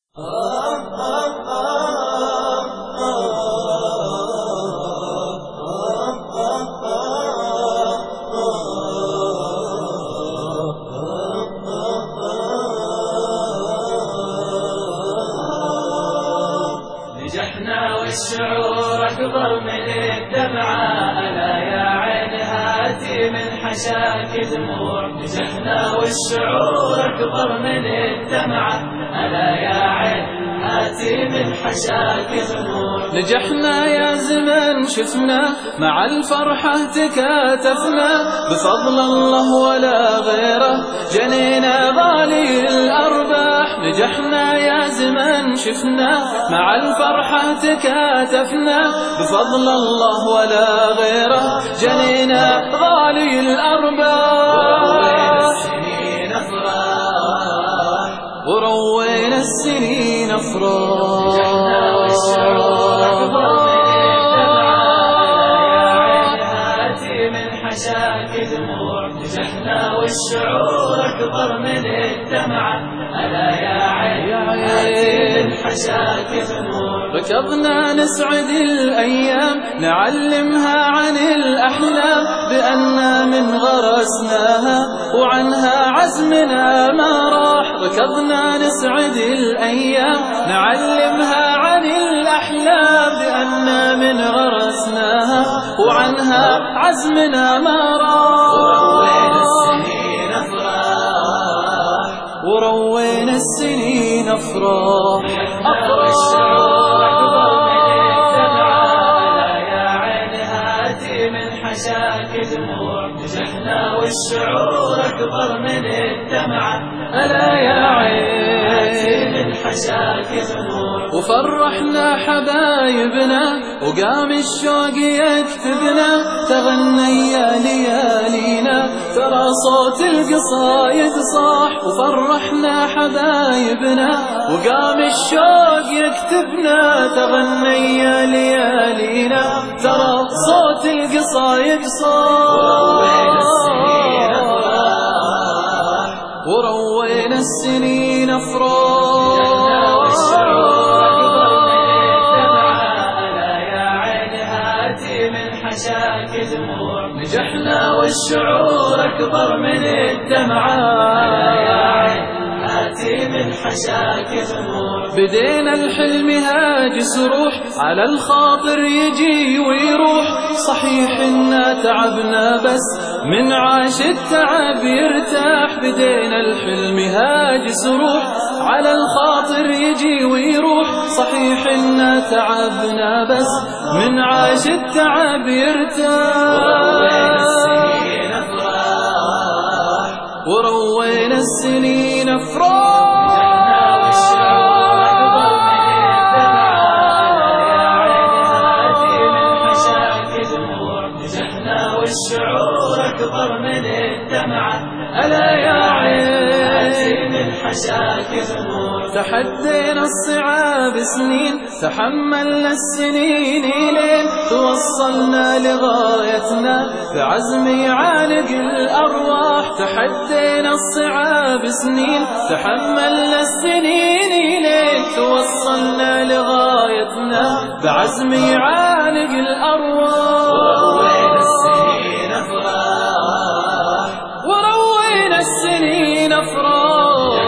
نجحنا والشعور أكبر من الدمعة، ألا يا عين هاتي من حشاك دموع. نجحنا والشعور أكبر من الدمعة، ألا يا عين هاتي من حشاك دموع. نجحنا يا زمن شفنا مع الفرحة تكاتفنا، بفضل الله ولا غيره جنينا غالي الأرباح. نجحنا يا زمن شفنا مع الفرحة تكاتفنا، بفضل الله ولا غيره جنينا غالي الأرباح. وروينا السنين أفراح. نجحنا والشعور أكبر من الدمعة، ألا يا عين هاتي من حشاك دموع. ركضنا نسعد الأيام نعلمها عن الأحلام، بأننا من غرسناها وعنها عزمنا ما راح. ركضنا نسعد الأيام نعلمها عن الأحلام، بأننا من غرسناها وعنها عزمنا ما راح. وروينا السنين أفراح. الشعور أكبر من الدمعة، ألا يا عين هاتي من حشاك دموع. نجحنا والشعور أكبر من الدمعة، ألا يا عين هاتي من حشاك دموع. وفرحنا حبايبنا وقام الشوق يكتبنا، تغنى يا ليالينا ترى صوت القصايد صاح. وفرحنا حبايبنا وقام الشوق يكتبنا، تغنى يا ليالينا ترى صوت القصايد صاح. وروينا السنين أفراح. نجحنا والشعور أكبر من الدمعة، ألا يا عين هاتي من حشاك دموع. بدينا الحلم هاجس روح على الخاطر يجي ويروح. صحيح إنا تعبنا بس من عاش التعب يرتاح. بدينا الحلم هاجس روح على الخاطر يجي ويروح. صحيح إنا تعبنا بس من عاش التعب يرتاح. وروينا السنين أفراح. والشعور أكبر من الدمعة، ألا يا عين هاتي من حشاك دموع. تحدينا الصعاب سنين تحملنا السنين لين توصلنا لغايتنا بعزم يعالج الأرواح. تحدينا الصعاب سنين تحملنا السنين لين توصلنا لغايتنا بعزم يعالج الأرواح. وروينا السنين أفراح.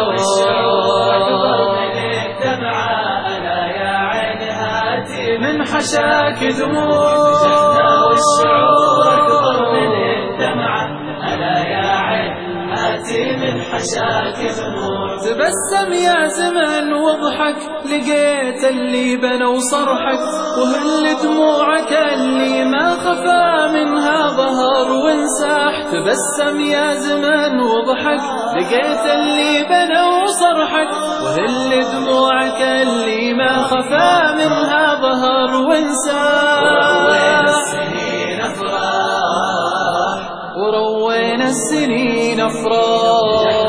من حشاك دموع. نجحنا والشعور أكبر من الدمعة، ألا يا عين هاتي من حشاك دموع. تبسم يا زمن واضحك لقيت اللي بنوا صرحك، وهل دموعك اللي ما خفى منها ظهر وانساح. تبسم يا زمن واضحك لقيت اللي بنوا صرحك، وهل دموعك اللي ما خفى منها ظهر وانساح. وروينا السنين أفراح. وروينا السنين أفراح.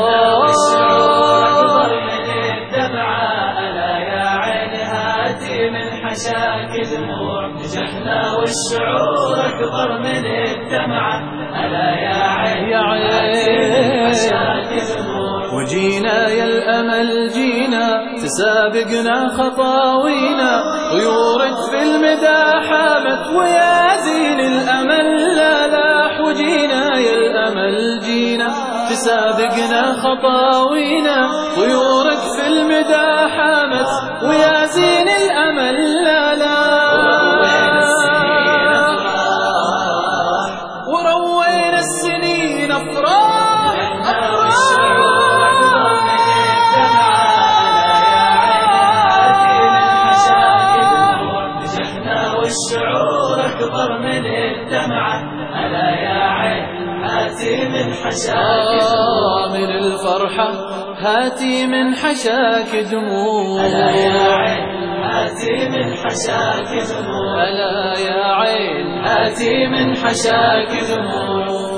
حشاك دموع. نجحنا والشعور أكبر من الدمعة، ألا يا عين وجينا يا الأمل جينا تسابقنا خطاوينا، طيورك في المدى حامت ويا زين الأمل لا لاح وجينا، يا الأمل جينا. تسابقنا خطاوينا، طيورك في المدى حامت ويا زين الأمل لا وروينا السنين أفراح والشعور أكبر من الدمعة. ألا يا عين هاتي من حشاك دموع، من الفرحة هاتي من حشاك دموع. ألا يا عين هاتي من حشاك دموع، ألا يا عين هاتي من حشاك دموع.